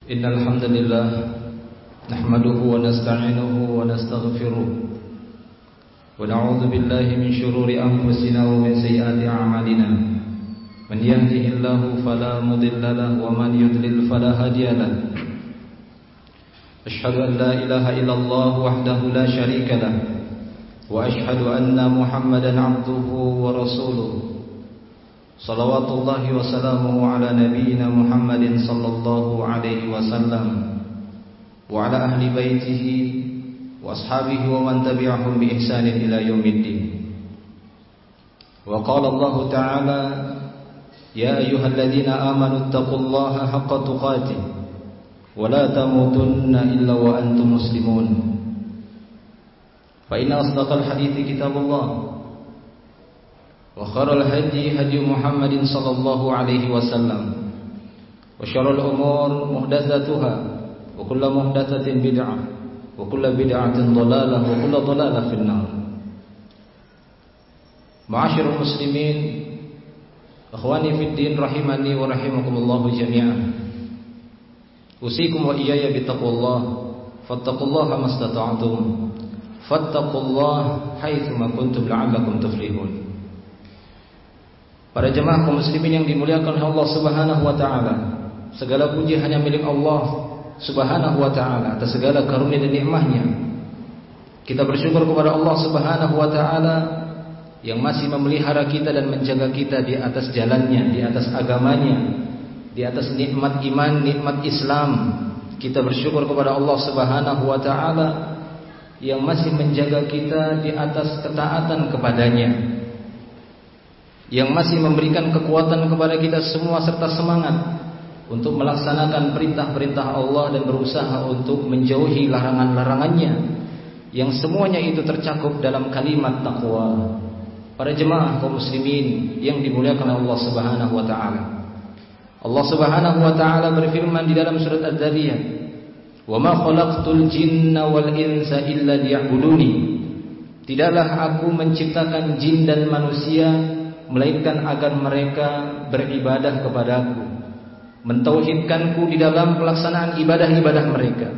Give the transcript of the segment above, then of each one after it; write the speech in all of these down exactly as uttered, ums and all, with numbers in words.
إن الحمد لله نحمده ونستعينه ونستغفره ونعوذ بالله من شرور أنفسنا ومن سيئات أعمالنا من يهده الله فلا مضل له ومن يضلل فلا هادي له أشهد أن لا إله إلا الله وحده لا شريك له وأشهد أن محمدا عبده ورسوله صلوات الله وسلامه على نبينا محمد صلى الله عليه وسلم وعلى أهل بيته وأصحابه ومن تبعهم بإحسان إلى يوم الدين. وقال الله تعالى: يا أيها الذين آمنوا اتقوا الله حق تقاته ولا تموتن إلا وأنتم مسلمون. فإن أصدق الحديث كتاب الله وخير الهدي هدي محمد صلى الله عليه وسلم وشر الأمور محدثاتها وكل محدثة بدعة وكل بدعة ضلالة وكل ضلالة في النار. معاشر المسلمين أخواني في الدين رحمني ورحمكم الله جميعا. أوصيكم وإياي بتقوى الله فاتقوا الله ما استطعتم فاتقوا الله حيثما كنتم لعلكم تفلحون. Para jemaah kaum muslimin yang dimuliakan oleh Allah Subhanahu wa taala, segala puji hanya milik Allah Subhanahu wa taala atas segala karunia dan nikmat-Nya. Kita bersyukur kepada Allah Subhanahu wa taala yang masih memelihara kita dan menjaga kita di atas jalannya, di atas agamanya, di atas nikmat iman, nikmat Islam. Kita bersyukur kepada Allah Subhanahu wa taala yang masih menjaga kita di atas ketaatan kepadanya, yang masih memberikan kekuatan kepada kita semua serta semangat untuk melaksanakan perintah-perintah Allah dan berusaha untuk menjauhi larangan-larangannya, yang semuanya itu tercakup dalam kalimat taqwa. Para jemaah kaum muslimin yang dimuliakan Allah Subhanahu wa taala, Allah Subhanahu wa taala berfirman di dalam surat Az-Zariyat, "Wa ma khalaqtul jinna wal insa illa liya'buduni." Tidaklah aku menciptakan jin dan manusia melainkan agar mereka beribadah kepadaku, mentauhidkanku di dalam pelaksanaan ibadah-ibadah mereka.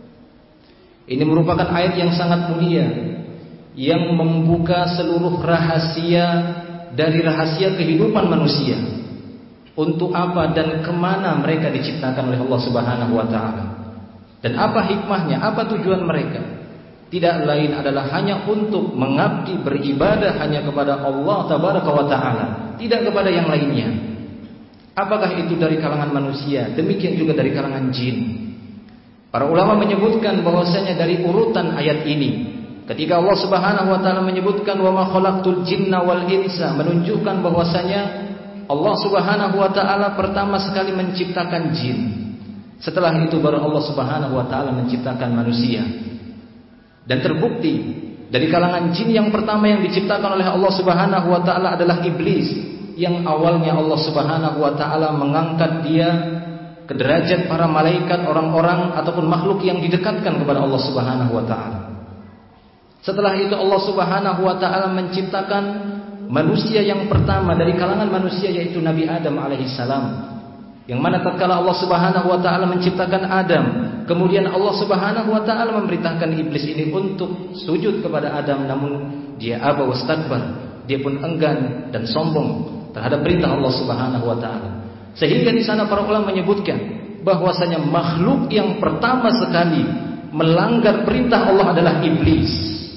Ini merupakan ayat yang sangat mulia, yang membuka seluruh rahasia dari rahasia kehidupan manusia. Untuk apa dan kemana mereka diciptakan oleh Allah Subhanahu wa ta'ala, dan apa hikmahnya, apa tujuan mereka. Tidak lain adalah hanya untuk mengabdi beribadah hanya kepada Allah Tabaraka wa ta'ala, tidak kepada yang lainnya. Apakah itu dari kalangan manusia, demikian juga dari kalangan jin. Para ulama menyebutkan bahwasanya dari urutan ayat ini, ketika Allah Subhanahu wa ta'ala menyebutkan wa ma khalaqtul jinna wal insa, menunjukkan bahwasanya Allah Subhanahu wa ta'ala pertama sekali menciptakan jin. Setelah itu baru Allah Subhanahu wa ta'ala menciptakan manusia. Dan terbukti dari kalangan jin yang pertama yang diciptakan oleh Allah Subhanahu wa ta'ala adalah iblis, yang awalnya Allah Subhanahu wa ta'ala mengangkat dia ke derajat para malaikat, orang-orang ataupun makhluk yang didekatkan kepada Allah Subhanahu wa ta'ala. Setelah itu Allah Subhanahu wa ta'ala menciptakan manusia yang pertama dari kalangan manusia, yaitu Nabi Adam alaihissalam. Yang mana tatkala Allah Subhanahu wa ta'ala menciptakan Adam, kemudian Allah Subhanahu wa ta'ala memerintahkan iblis ini untuk sujud kepada Adam, namun dia aba wastakbar, dia pun enggan dan sombong terhadap perintah Allah Subhanahu wa ta'ala. Sehingga di sana para ulama menyebutkan bahwasanya makhluk yang pertama sekali melanggar perintah Allah adalah iblis,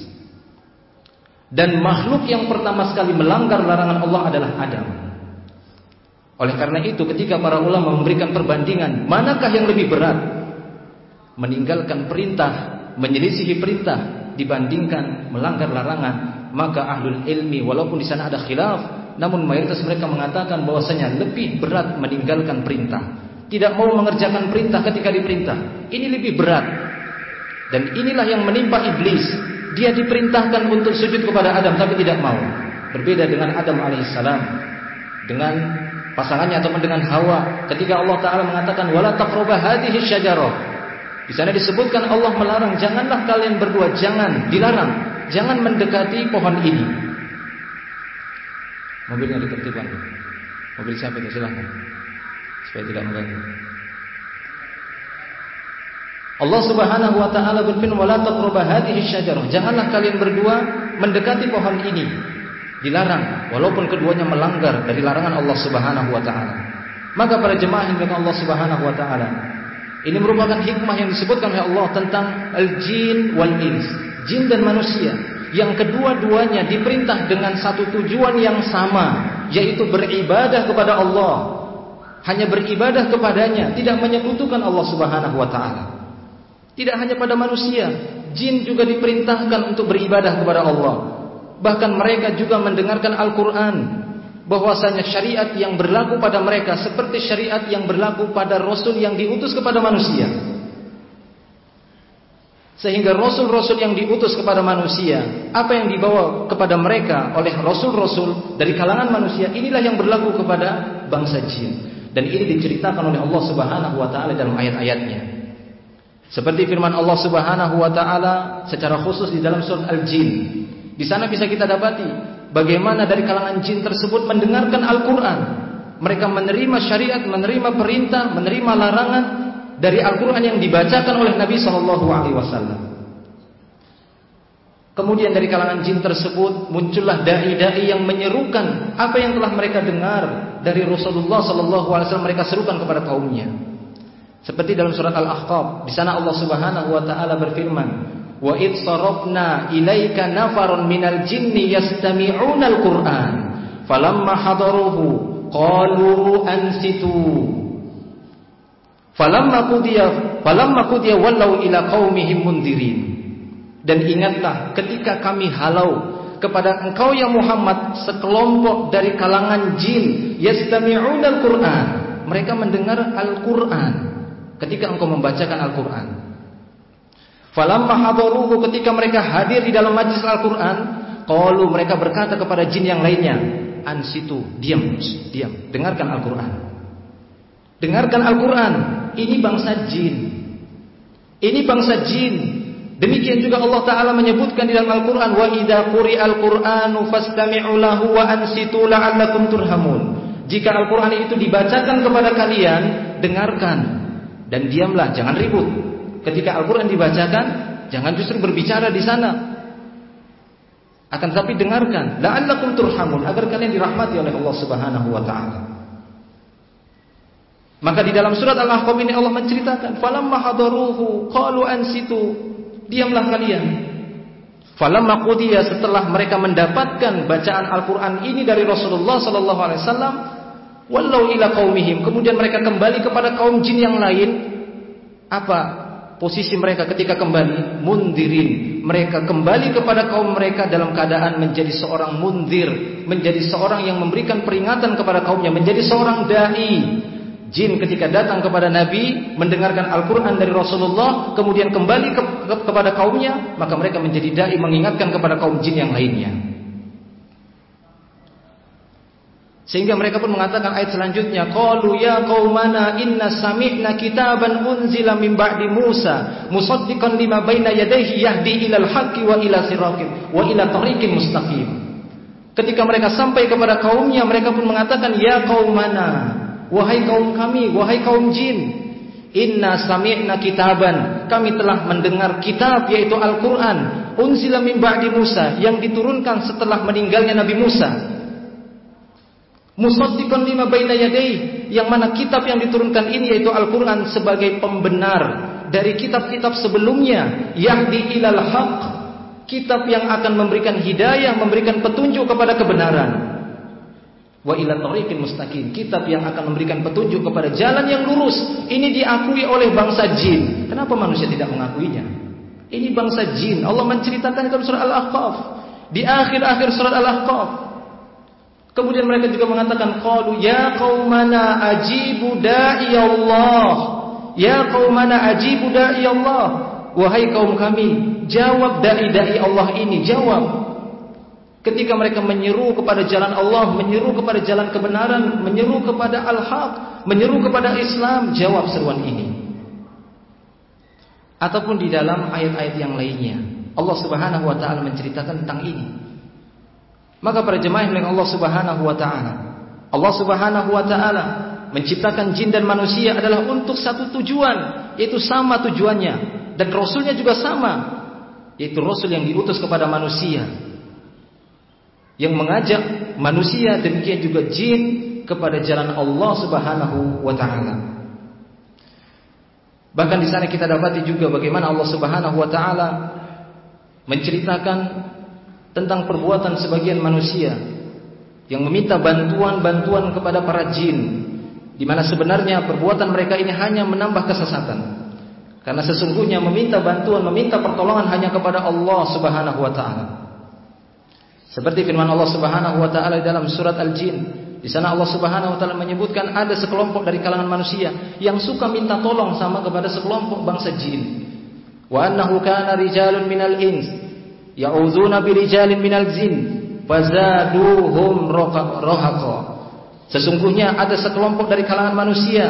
dan makhluk yang pertama sekali melanggar larangan Allah adalah Adam. Oleh karena itu, ketika para ulama memberikan perbandingan, manakah yang lebih berat, meninggalkan perintah, menyelisihi perintah dibandingkan melanggar larangan, maka ahlul ilmi, walaupun di sana ada khilaf, namun mayoritas mereka mengatakan bahwasanya lebih berat meninggalkan perintah, tidak mau mengerjakan perintah ketika diperintah. Ini lebih berat. Dan inilah yang menimpa iblis. Dia diperintahkan untuk sujud kepada Adam tapi tidak mau. Berbeda dengan Adam alaihissalam, dengan pasangannya ataupun dengan Hawa, ketika Allah Ta'ala mengatakan wala taqrabu hadhihi syajarah. Di sana disebutkan Allah melarang, janganlah kalian berdua, jangan, dilarang, jangan mendekati pohon ini. Mobilnya ditertibkan. Mobil siapa itu? Silahkan, supaya tidak mengganggu. Allah Subhanahu wa taala berfirman, "Wala taqrabu hadhihi syajarah." Janganlah kalian berdua mendekati pohon ini. Dilarang, walaupun keduanya melanggar dari larangan Allah Subhanahu wa taala. Maka para jemaah yang dimuliakan Allah Subhanahu wa taala, ini merupakan hikmah yang disebutkan oleh Allah tentang al-jin wal ins, jin dan manusia, yang kedua-duanya diperintah dengan satu tujuan yang sama, yaitu beribadah kepada Allah. Hanya beribadah kepadanya, tidak menyekutukan Allah Subhanahu wa taala. Tidak hanya pada manusia, jin juga diperintahkan untuk beribadah kepada Allah. Bahkan mereka juga mendengarkan Al-Quran, bahwasanya syariat yang berlaku pada mereka seperti syariat yang berlaku pada Rasul yang diutus kepada manusia. Sehingga Rasul-Rasul yang diutus kepada manusia, apa yang dibawa kepada mereka oleh Rasul-Rasul dari kalangan manusia, inilah yang berlaku kepada bangsa jin. Dan ini diceritakan oleh Allah Subhanahu wa taala dalam ayat-ayatnya. Seperti firman Allah Subhanahu wa taala secara khusus di dalam surat Al-Jin. Di sana bisa kita dapati bagaimana dari kalangan jin tersebut mendengarkan Al-Quran. Mereka menerima syariat, menerima perintah, menerima larangan dari Al-Quran yang dibacakan oleh Nabi shallallahu alaihi wasallam. Kemudian dari kalangan jin tersebut muncullah dai-dai yang menyerukan apa yang telah mereka dengar dari Rasulullah shallallahu alaihi wasallam, mereka serukan kepada kaumnya. Seperti dalam surat Al-Ahqaf, di sana Allah Subhanahu wa taala berfirman, "Wa id sarafna ilaika nafarun minal jinni yastami'una al-Qur'an, falamma hadaruhu qalu ansitu." Falamma qudiya falamma qudiya wallau ila qaumihim mundirin. Dan ingatlah ketika kami halau kepada engkau ya Muhammad sekelompok dari kalangan jin, yastami'una al-Qur'an, mereka mendengar Al-Qur'an ketika engkau membacakan Al-Qur'an. Falamma hadaruhu, ketika mereka hadir di dalam majlis Al-Qur'an, qalu, mereka berkata kepada jin yang lainnya, ansitu, diam, diam, dengarkan Al-Qur'an. Dengarkan Al-Quran. Ini bangsa jin. Ini bangsa jin. Demikian juga Allah Ta'ala menyebutkan di dalam Al-Quran, wa idza quri'al Qur'anu fastami'u lahu wa ansitu la'allakum turhamun. Jika Al-Quran itu dibacakan kepada kalian, dengarkan dan diamlah, jangan ribut. Ketika Al-Quran dibacakan, jangan justru berbicara di sana. Akan tetapi dengarkan, la'allakum turhamun, agar kalian dirahmati oleh Allah Subhanahu wa taala. Maka di dalam surat Al-Ahqaf ini Allah menceritakan, falamma hadaruhu qalu ansitu, diamlah kalian. Falamma qudiya, setelah mereka mendapatkan bacaan Al-Quran ini dari Rasulullah sallallahu alaihi wasallam, wallau ila qaumihim, kemudian mereka kembali kepada kaum jin yang lain. Apa posisi mereka ketika kembali? Mundirin. Mereka kembali kepada kaum mereka dalam keadaan menjadi seorang mundir, menjadi seorang yang memberikan peringatan kepada kaumnya, menjadi seorang dai. Jin ketika datang kepada Nabi, mendengarkan Al-Quran dari Rasulullah, kemudian kembali ke, ke, kepada kaumnya, maka mereka menjadi dai mengingatkan kepada kaum jin yang lainnya. Sehingga mereka pun mengatakan ayat selanjutnya, qalu ya qaumana inna sami'na kitaban unzila min ba'di Musa musaddiqan lima baina yadayhi yahdi ilal haqqi wa ila siratin wa ila tariqin mustaqim. Ketika mereka sampai kepada kaumnya, mereka pun mengatakan, ya qaumana, wahai kaum kami, wahai kaum jin, inna sami'na kitaban, kami telah mendengar kitab, yaitu Al-Quran, unzila min ba'di Musa, yang diturunkan setelah meninggalnya Nabi Musa, musaddiqan lima baina yadayhi, yang mana kitab yang diturunkan ini yaitu Al-Quran sebagai pembenar dari kitab-kitab sebelumnya, yahdi ilal haqq, kitab yang akan memberikan hidayah, memberikan petunjuk kepada kebenaran, wa ila tariqin mustaqim, kitab yang akan memberikan petunjuk kepada jalan yang lurus. Ini diakui oleh bangsa jin. Kenapa manusia tidak mengakuinya? Ini bangsa jin. Allah menceritakan dalam surah Al-Ahqaf, di akhir-akhir surat Al-Ahqaf. Kemudian mereka juga mengatakan, qalu ya qaumana ajibu da'i Allah, ya qaumana ajibu da'i Allah, wahai kaum kami, jawab dai-dai Allah ini, jawab. Ketika mereka menyeru kepada jalan Allah, menyeru kepada jalan kebenaran, menyeru kepada Al-Haq, menyeru kepada Islam, jawab seruan ini. Ataupun di dalam ayat-ayat yang lainnya, Allah Subhanahu wa taala menceritakan tentang ini. Maka para jemaah yang Allah Subhanahu wa taala, Allah Subhanahu wa taala menciptakan jin dan manusia adalah untuk satu tujuan, yaitu sama tujuannya, dan Rasulnya juga sama, yaitu Rasul yang diutus kepada manusia, yang mengajak manusia, demikian juga jin, kepada jalan Allah Subhanahu wa taala. Bahkan di sana kita dapati juga bagaimana Allah Subhanahu wa taala menceritakan tentang perbuatan sebagian manusia yang meminta bantuan-bantuan kepada para jin, di mana sebenarnya perbuatan mereka ini hanya menambah kesesatan. Karena sesungguhnya meminta bantuan, meminta pertolongan hanya kepada Allah Subhanahu wa taala. Seperti firman Allah Subhanahu wa taala dalam surat Al-Jin, di sana Allah Subhanahu wa taala menyebutkan ada sekelompok dari kalangan manusia yang suka minta tolong sama kepada sekelompok bangsa jin. Wa annahu kana rijalun minal ins ya'udzuna birijalin minal jin fazaduhum rahaqa. Sesungguhnya ada sekelompok dari kalangan manusia,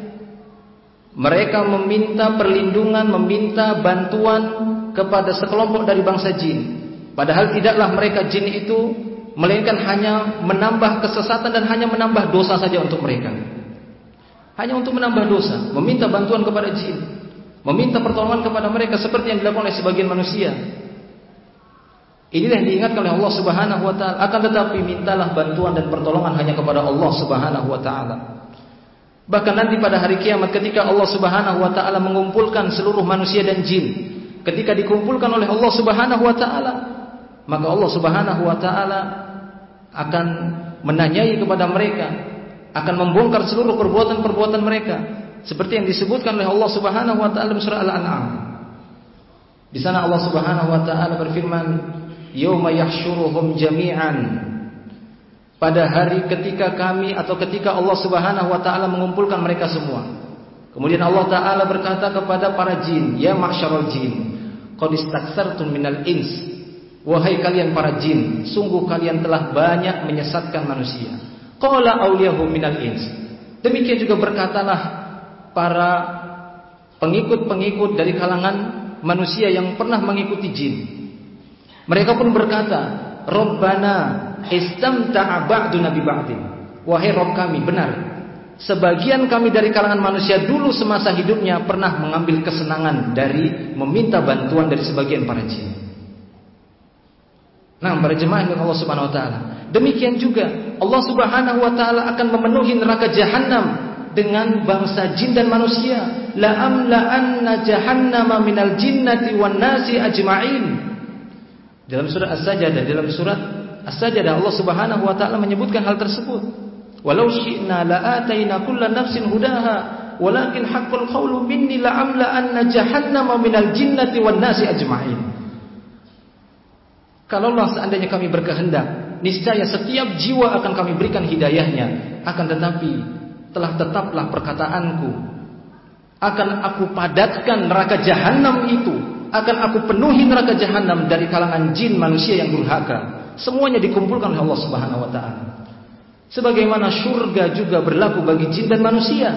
mereka meminta perlindungan, meminta bantuan kepada sekelompok dari bangsa jin. Padahal tidaklah mereka jin itu melainkan hanya menambah kesesatan dan hanya menambah dosa saja untuk mereka. Hanya untuk menambah dosa, meminta bantuan kepada jin, meminta pertolongan kepada mereka seperti yang dilakukan oleh sebagian manusia. Inilah yang diingatkan oleh Allah Subhanahu wa taala. Akan tetapi mintalah bantuan dan pertolongan hanya kepada Allah Subhanahu wa taala. Bahkan nanti pada hari kiamat ketika Allah Subhanahu wa taala mengumpulkan seluruh manusia dan jin, ketika dikumpulkan oleh Allah Subhanahu wa taala, maka Allah Subhanahu wa taala akan menanyai kepada mereka, akan membongkar seluruh perbuatan-perbuatan mereka, seperti yang disebutkan oleh Allah Subhanahu wa taala dalam surah Al-An'am. Di sana Allah Subhanahu wa taala berfirman, "Yauma yahsyuruhum jami'an." Pada hari ketika kami atau ketika Allah Subhanahu wa taala mengumpulkan mereka semua. Kemudian Allah taala berkata kepada para jin, "Ya ma'syarul jin, qad istaksartum minal ins." Wahai kalian para jin, sungguh kalian telah banyak menyesatkan manusia. Qala awliyahum minal ins. Demikian juga berkatalah para pengikut-pengikut dari kalangan manusia yang pernah mengikuti jin. Mereka pun berkata, Rabbana istamta'a ba'duna bi ba'din. Wahai Rabb kami, benar, sebagian kami dari kalangan manusia dulu semasa hidupnya pernah mengambil kesenangan dari meminta bantuan dari sebagian para jin. Nah, para jemaah yang Allah Subhanahu wa taala, demikian juga Allah Subhanahu wa taala akan memenuhi neraka jahanam dengan bangsa jin dan manusia. La amla anna jahannama minal jinnati wan nasi ajma'in. Dalam surat As-Sajdah, dalam surat As-Sajdah Allah Subhanahu wa taala menyebutkan hal tersebut. Walau syi'na la ataina kullu nafsin hudaha walakin haqqul qawlu minni la amla anna jahannama minal jinnati wan nasi ajma'in. Kalaulah seandainya kami berkehendak, niscaya setiap jiwa akan kami berikan hidayahnya. Akan tetapi telah tetaplah perkataanku, akan aku padatkan neraka jahanam itu, akan aku penuhi neraka jahanam dari kalangan jin manusia yang durhaka. Semuanya dikumpulkan oleh Allah Subhanahu wa taala. Sebagaimana surga juga berlaku bagi jin dan manusia.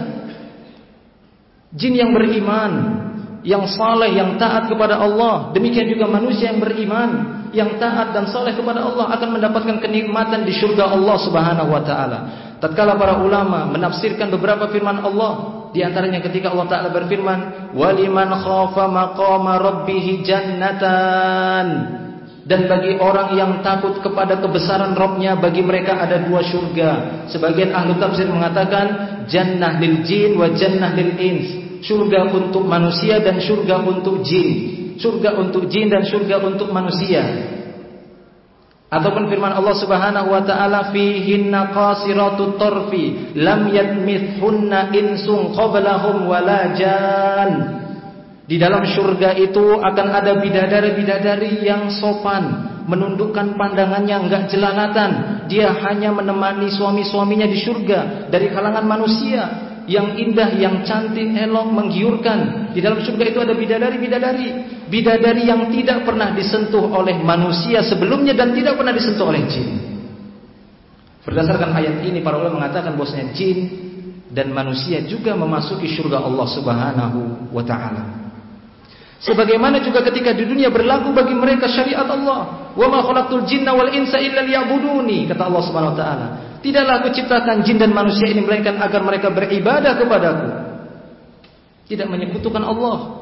Jin yang beriman, yang saleh, yang taat kepada Allah, demikian juga manusia yang beriman, yang taat dan saleh kepada Allah akan mendapatkan kenikmatan di surga Allah Subhanahu wa taala. Tatkala para ulama menafsirkan beberapa firman Allah, di antaranya ketika Allah taala berfirman, "Waliman khafa maqama rabbih jannatan." Dan bagi orang yang takut kepada kebesaran Rabb-nya, bagi mereka ada dua surga. Sebagian ahli tafsir mengatakan jannah lil jin wa jannah lil ins. Surga untuk manusia dan surga untuk jin. Surga untuk jin dan surga untuk manusia. Ataupun firman Allah Subhanahu wa taala, fihinna qasiratut tarfi lam yatmithunna insun qablahum wala jan. Di dalam surga itu akan ada bidadari-bidadari yang sopan, menundukkan pandangannya, enggak jelalatan. Dia hanya menemani suami-suaminya di surga dari kalangan manusia yang indah, yang cantik, elok, menggiurkan. Di dalam surga itu ada bidadari-bidadari, bidadari yang tidak pernah disentuh oleh manusia sebelumnya dan tidak pernah disentuh oleh jin. Berdasarkan ayat ini para ulama mengatakan bahwasanya jin dan manusia juga memasuki surga Allah Subhanahu wa taala. Sebagaimana juga ketika di dunia berlaku bagi mereka syariat Allah, wa ma khalaqtul jinna wal insa illa liya'buduni, kata Allah Subhanahu wa taala. Tidaklah aku ciptakan jin dan manusia ini melainkan agar mereka beribadah kepadaku. tidak menyekutukan Allah.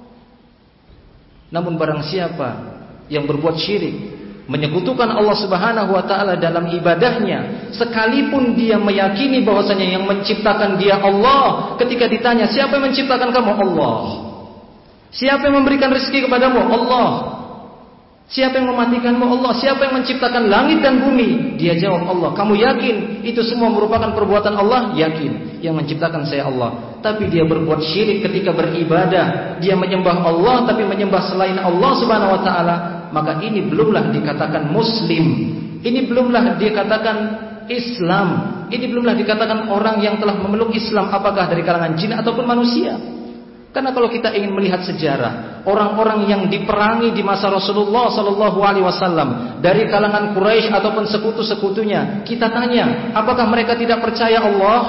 Namun barang siapa yang berbuat syirik, menyekutukan Allah Subhanahu wa taala dalam ibadahnya, sekalipun dia meyakini bahwasanya yang menciptakan dia Allah, ketika ditanya, siapa yang menciptakan kamu? Allah. Siapa yang memberikan rezeki kepadamu? Allah. Siapa yang mematikanmu? Allah. Siapa yang menciptakan langit dan bumi? Dia jawab Allah. Kamu yakin itu semua merupakan perbuatan Allah? Yakin. Yang menciptakan saya Allah. Tapi dia berbuat syirik ketika beribadah. Dia menyembah Allah tapi menyembah selain Allah Subhanahu wa taala. Maka ini belumlah dikatakan muslim. Ini belumlah dikatakan Islam. Ini belumlah dikatakan orang yang telah memeluk Islam, apakah dari kalangan jin ataupun manusia. Karena kalau kita ingin melihat sejarah orang-orang yang diperangi di masa Rasulullah sallallahu alaihi wasallam dari kalangan Quraisy ataupun sekutu-sekutunya, kita tanya, apakah mereka tidak percaya Allah?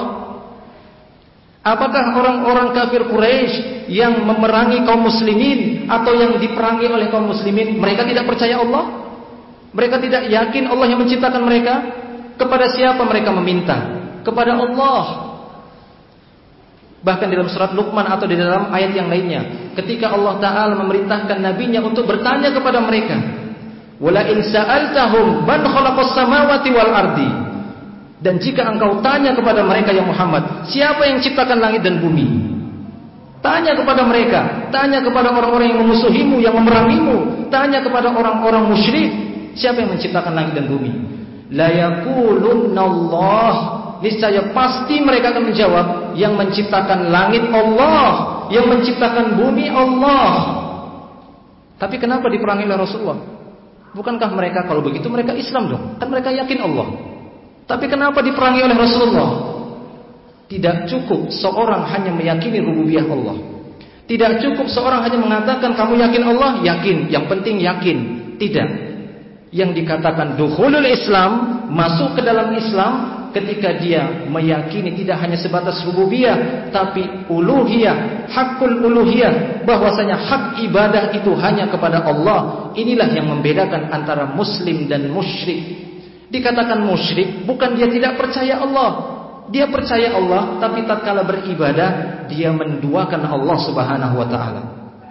Apakah orang-orang kafir Quraisy yang memerangi kaum muslimin atau yang diperangi oleh kaum muslimin, mereka tidak percaya Allah? Mereka tidak yakin Allah yang menciptakan mereka? Kepada siapa mereka meminta? Kepada Allah. Bahkan dalam surat Luqman atau di dalam ayat yang lainnya, ketika Allah Ta'ala memerintahkan nabinya untuk bertanya kepada mereka, wala in sa'altahum man khalaqas samawati wal ardi, dan jika engkau tanya kepada mereka ya Muhammad, siapa yang ciptakan langit dan bumi? Tanya kepada mereka, tanya kepada orang-orang yang memusuhimu, yang memerangimu, tanya kepada orang-orang musyrik, siapa yang menciptakan langit dan bumi? La yaqulunallah. Niscaya pasti mereka akan menjawab, yang menciptakan langit Allah, yang menciptakan bumi Allah. Tapi kenapa diperangi oleh Rasulullah? Bukankah mereka kalau begitu mereka Islam dong? Kan mereka yakin Allah. Tapi kenapa diperangi oleh Rasulullah? Tidak cukup seorang hanya meyakini rububiyah Allah. Tidak cukup seorang hanya mengatakan kamu yakin Allah, yakin, yang penting yakin. Tidak. Yang dikatakan dukhulul Islam, masuk ke dalam Islam, ketika dia meyakini tidak hanya sebatas rububiyah, tapi uluhiyah, hakul uluhiyah, bahwasanya hak ibadah itu hanya kepada Allah. Inilah yang membedakan antara muslim dan musyrik. Dikatakan musyrik bukan dia tidak percaya Allah, dia percaya Allah, tapi tatkala beribadah dia menduakan Allah Subhanahu wa taala.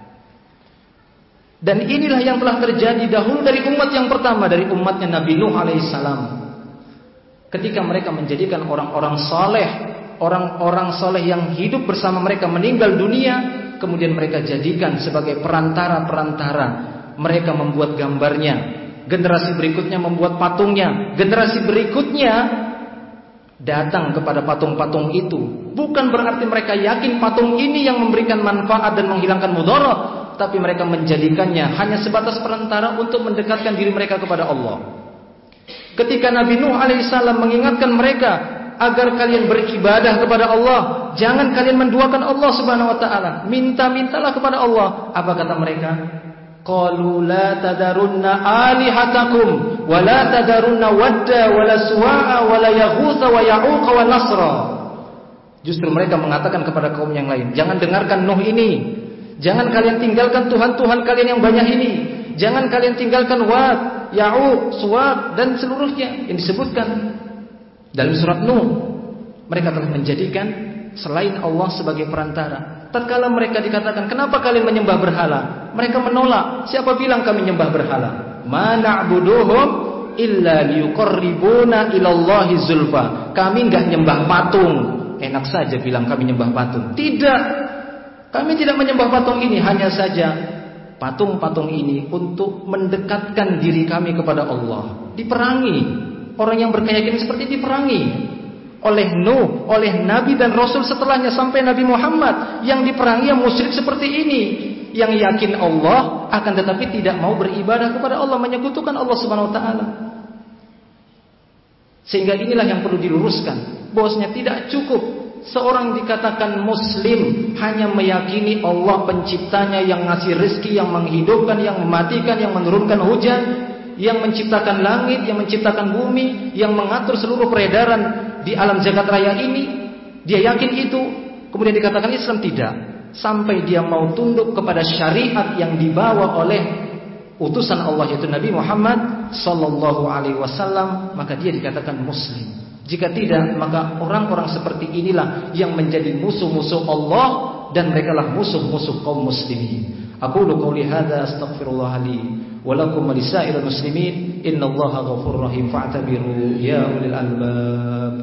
Dan inilah yang telah terjadi dahulu dari umat yang pertama, dari umatnya Nabi Nuh alaihissalam. Ketika mereka menjadikan orang-orang saleh, orang-orang saleh yang hidup bersama mereka meninggal dunia, kemudian mereka jadikan sebagai perantara-perantara. Mereka membuat gambarnya, generasi berikutnya membuat patungnya, generasi berikutnya datang kepada patung-patung itu. Bukan berarti mereka yakin patung ini yang memberikan manfaat dan menghilangkan mudarat, tapi mereka menjadikannya hanya sebatas perantara untuk mendekatkan diri mereka kepada Allah. Ketika Nabi Nuh alaihissalam mengingatkan mereka agar kalian beribadah kepada Allah, jangan kalian menduakan Allah Subhanahu wa taala, minta-mintalah kepada Allah. Apa kata mereka? Qalu la tadarunna alihatakum wa la tadarunna wadda wa la suwa'a wa la yaghutsa wa ya'uqa wa nasra. Justru mereka mengatakan kepada kaum yang lain, jangan dengarkan Nuh ini, jangan kalian tinggalkan Tuhan-Tuhan kalian yang banyak ini, jangan kalian tinggalkan Wad, Ya'uq, Suwad dan seluruhnya yang disebutkan dalam surat Nuh. Mereka telah menjadikan selain Allah sebagai perantara. Tatkala mereka dikatakan, kenapa kalian menyembah berhala? Mereka menolak. Siapa bilang kami menyembah berhala? Ma na'buduhum illa liyuqarribuna ilallahi zulfa. Kami enggak nyembah patung. Enak saja bilang kami nyembah patung. Tidak. Kami tidak menyembah patung ini, hanya saja patung-patung ini untuk mendekatkan diri kami kepada Allah. Diperangi. Orang yang berkeyakinan seperti diperangi oleh Nuh, oleh Nabi dan Rasul setelahnya sampai Nabi Muhammad. Yang diperangi yang musyrik seperti ini, yang yakin Allah akan tetapi tidak mau beribadah kepada Allah, menyekutukan Allah Subhanahu wa taala. Sehingga inilah yang perlu diluruskan, bahwasanya tidak cukup seorang dikatakan muslim hanya meyakini Allah penciptanya, yang ngasih rezeki, yang menghidupkan, yang mematikan, yang menurunkan hujan, yang menciptakan langit, yang menciptakan bumi, yang mengatur seluruh peredaran di alam jagat raya ini. Dia yakin itu, kemudian dikatakan Islam. Tidak, sampai dia mau tunduk kepada syariat yang dibawa oleh utusan Allah, yaitu Nabi Muhammad sallallahu alaihi wasallam, maka dia dikatakan muslim. Jika tidak, maka orang-orang seperti inilah yang menjadi musuh-musuh Allah dan merekalah musuh-musuh kaum muslimin. Aqulu qouli hadza astaghfirullah li wa lakum wa lisairil muslimin innallaha ghafurur rahim fa'tabiru ya ulil albab.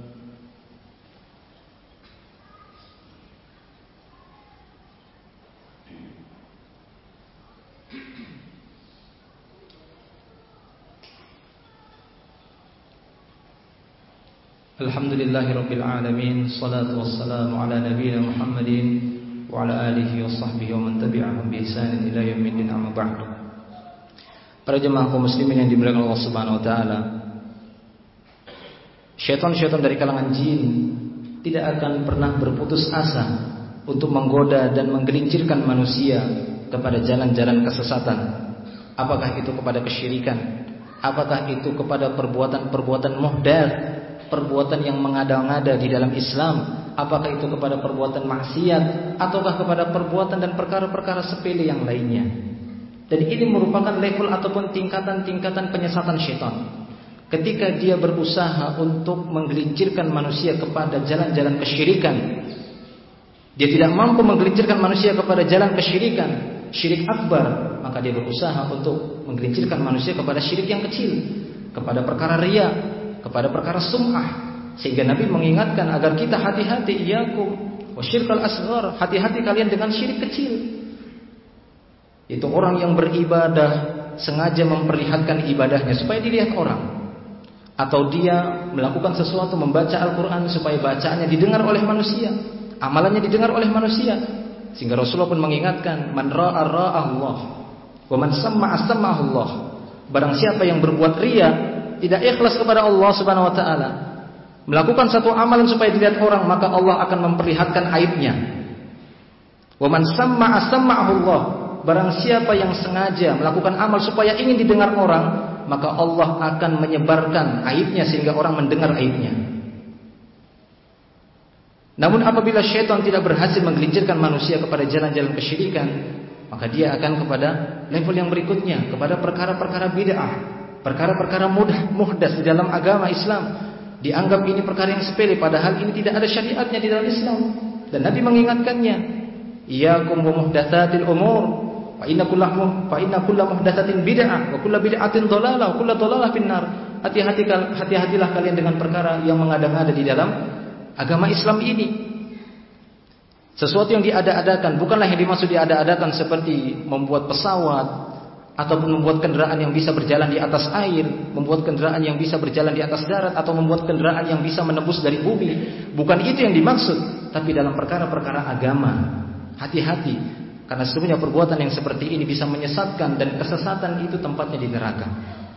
Alhamdulillahirabbil alamin, salatu wassalamu ala nabiyyina Muhammadin wa ala alihi wa sahbihi wa man tabi'ahum bi ihsanin ila yaumiddin, amma ba'du. Para jemaah kaum muslimin yang dimuliakan Allah Subhanahu wa taala, syaitan-syaitan dari kalangan jin tidak akan pernah berputus asa untuk menggoda dan menggelincirkan manusia kepada jalan-jalan kesesatan. Apakah itu kepada kesyirikan, apakah itu kepada perbuatan-perbuatan muhdatsah, perbuatan yang mengada-ngada di dalam Islam, apakah itu kepada perbuatan maksiat, ataukah kepada perbuatan dan perkara-perkara sepele yang lainnya. Dan ini merupakan level ataupun tingkatan-tingkatan penyesatan syaitan. Ketika dia berusaha untuk menggelincirkan manusia kepada jalan-jalan kesyirikan, dia tidak mampu menggelincirkan manusia kepada jalan kesyirikan, syirik akbar, maka dia berusaha untuk menggelincirkan manusia kepada syirik yang kecil, kepada perkara riya, kepada perkara sum'ah. Sehingga Nabi mengingatkan agar kita hati-hati, iyyakum wasyirkal asghar, hati-hati kalian dengan syirik kecil. Itu orang yang beribadah sengaja memperlihatkan ibadahnya supaya dilihat orang, atau dia melakukan sesuatu membaca Al-Quran supaya bacaannya didengar oleh manusia, amalannya didengar oleh manusia. Sehingga Rasulullah pun mengingatkan, man ra'a ra'ahullah wa man samma'a samma'ahullah. Barang siapa yang berbuat riya, tidak ikhlas kepada Allah Subhanahu wa taala, melakukan satu amalan supaya dilihat orang, maka Allah akan memperlihatkan aibnya. Wa man samma'a samma'ahullah. Barang siapa yang sengaja melakukan amal supaya ingin didengar orang, maka Allah akan menyebarkan aibnya sehingga orang mendengar aibnya. Namun apabila syaitan tidak berhasil menggelincirkan manusia kepada jalan-jalan kesyirikan, maka dia akan kepada level yang berikutnya, kepada perkara-perkara bid'ah, perkara-perkara mudah muhdatsah di dalam agama Islam. Dianggap ini perkara yang sepele, padahal ini tidak ada syariatnya di dalam Islam. Dan Nabi mengingatkannya, iyyakum wa muhdatsatil umur, fa inna kullahu fa inna kullu muhdatsatin bid'ah wa kullu bid'atin dhalalah wa kullu dhalalah finnar. Hati-hati hati-hatilah kalian dengan perkara yang mengada-ngada di dalam agama Islam ini. Sesuatu yang diada-adakan, bukanlah yang dimaksud diada-adakan seperti membuat pesawat ataupun membuat kendaraan yang bisa berjalan di atas air, membuat kendaraan yang bisa berjalan di atas darat, atau membuat kendaraan yang bisa menembus dari bumi. Bukan itu yang dimaksud, tapi dalam perkara-perkara agama. Hati-hati, karena sesungguhnya perbuatan yang seperti ini bisa menyesatkan, dan kesesatan itu tempatnya di neraka.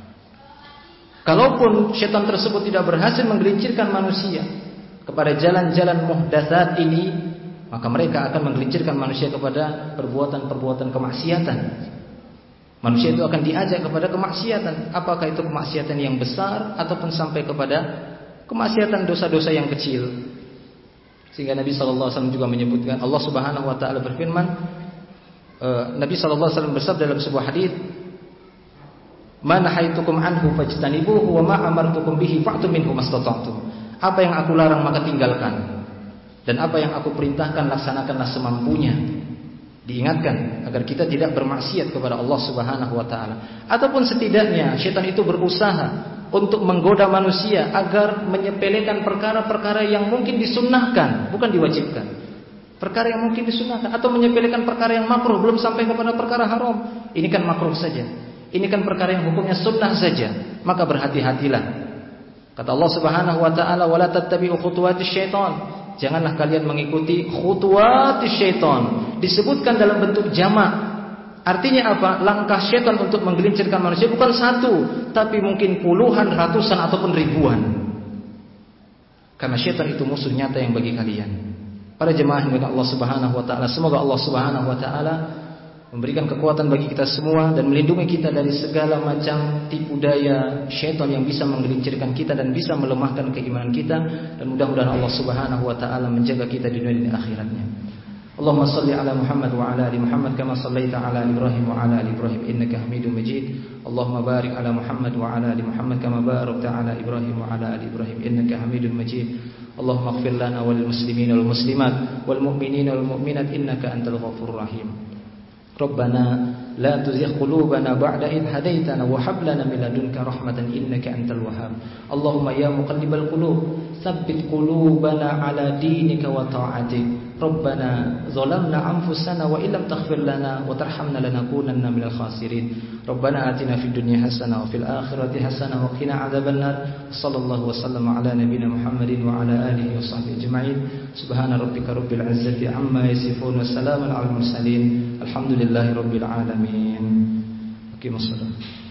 Kalaupun syaitan tersebut tidak berhasil menggelincirkan manusia kepada jalan-jalan muhdatsat ini, maka mereka akan menggelincirkan manusia kepada perbuatan-perbuatan kemaksiatan. Manusia itu akan diajak kepada kemaksiatan, apakah itu kemaksiatan yang besar ataupun sampai kepada kemaksiatan dosa-dosa yang kecil. Sehingga Nabi sallallahu alaihi wasallam juga menyebutkan, Allah Subhanahu wa taala berfirman, uh, Nabi sallallahu alaihi wasallam bersabda dalam sebuah hadis, "Ma nahaitukum anhu fajtanibuhu wa ma amartukum bihi fa'tu minhu mastata'tum." Apa yang aku larang maka tinggalkan, dan apa yang aku perintahkan laksanakanlah semampunya. Diingatkan agar kita tidak bermaksiat kepada Allah Subhanahu wa taala. Ataupun setidaknya syaitan itu berusaha untuk menggoda manusia agar menyepelekan perkara-perkara yang mungkin disunnahkan, bukan diwajibkan. Perkara yang mungkin disunnahkan, atau menyepelekan perkara yang makruh, belum sampai kepada perkara haram. Ini kan makruh saja. Ini kan perkara yang hukumnya sunnah saja. Maka berhati-hatilah. Kata Allah Subhanahu wa taala, "Wala tattabi'u khutuwatis syaitan." Janganlah kalian mengikuti khutuwatis syaitan. Disebutkan dalam bentuk jamak. Artinya apa? Langkah syaitan untuk menggelincirkan manusia bukan satu, tapi mungkin puluhan, ratusan, ataupun ribuan. Karena syaitan itu musuh nyata yang bagi kalian. Para jemaah yang Allah Subhanahu wa taala, semoga Allah Subhanahu wa taala memberikan kekuatan bagi kita semua dan melindungi kita dari segala macam tipu daya syaitan yang bisa menggelincirkan kita dan bisa melemahkan keimanan kita. Dan mudah-mudahan Allah Subhanahu wa taala menjaga kita di dunia dan akhiratnya. Allahumma salli ala Muhammad wa ala ali Muhammad kama sallaita ala Ibrahim wa ala ali Ibrahim innaka Hamidum Majid. Allahumma barik ala Muhammad wa ala ali Muhammad kama barakta ala Ibrahim wa ala ali Ibrahim innaka Hamidum Majid. Allahumma ighfir lana wal muslimin wal muslimat wal mu'minin wal mu'minat innaka antal ghafurur rahim. Rabbana la tuzigh qulubana ba'da idh hadaitana wa hab lana min ladunka rahmatan innaka antal wahhab. Allahumma ya muqallibal qulub tsabbit qulubana ala dinika wa ta'atik. Rabbana zalamna anfusana wa illam taghfir lana wa tarhamna lanakunanna minal khasirin. Rabbana atina fid dunya hasanah wa fil akhirati hasanah wa qina adzabannar. Sallallahu wasallama ala nabiyyina Muhammadin wa ala alihi wa sahbihi ajma'in. Subhana rabbika rabbil izzati amma yasifun wa salamun alal mursalin. Alhamdulillahi rabbil alamin. Aqimus salat.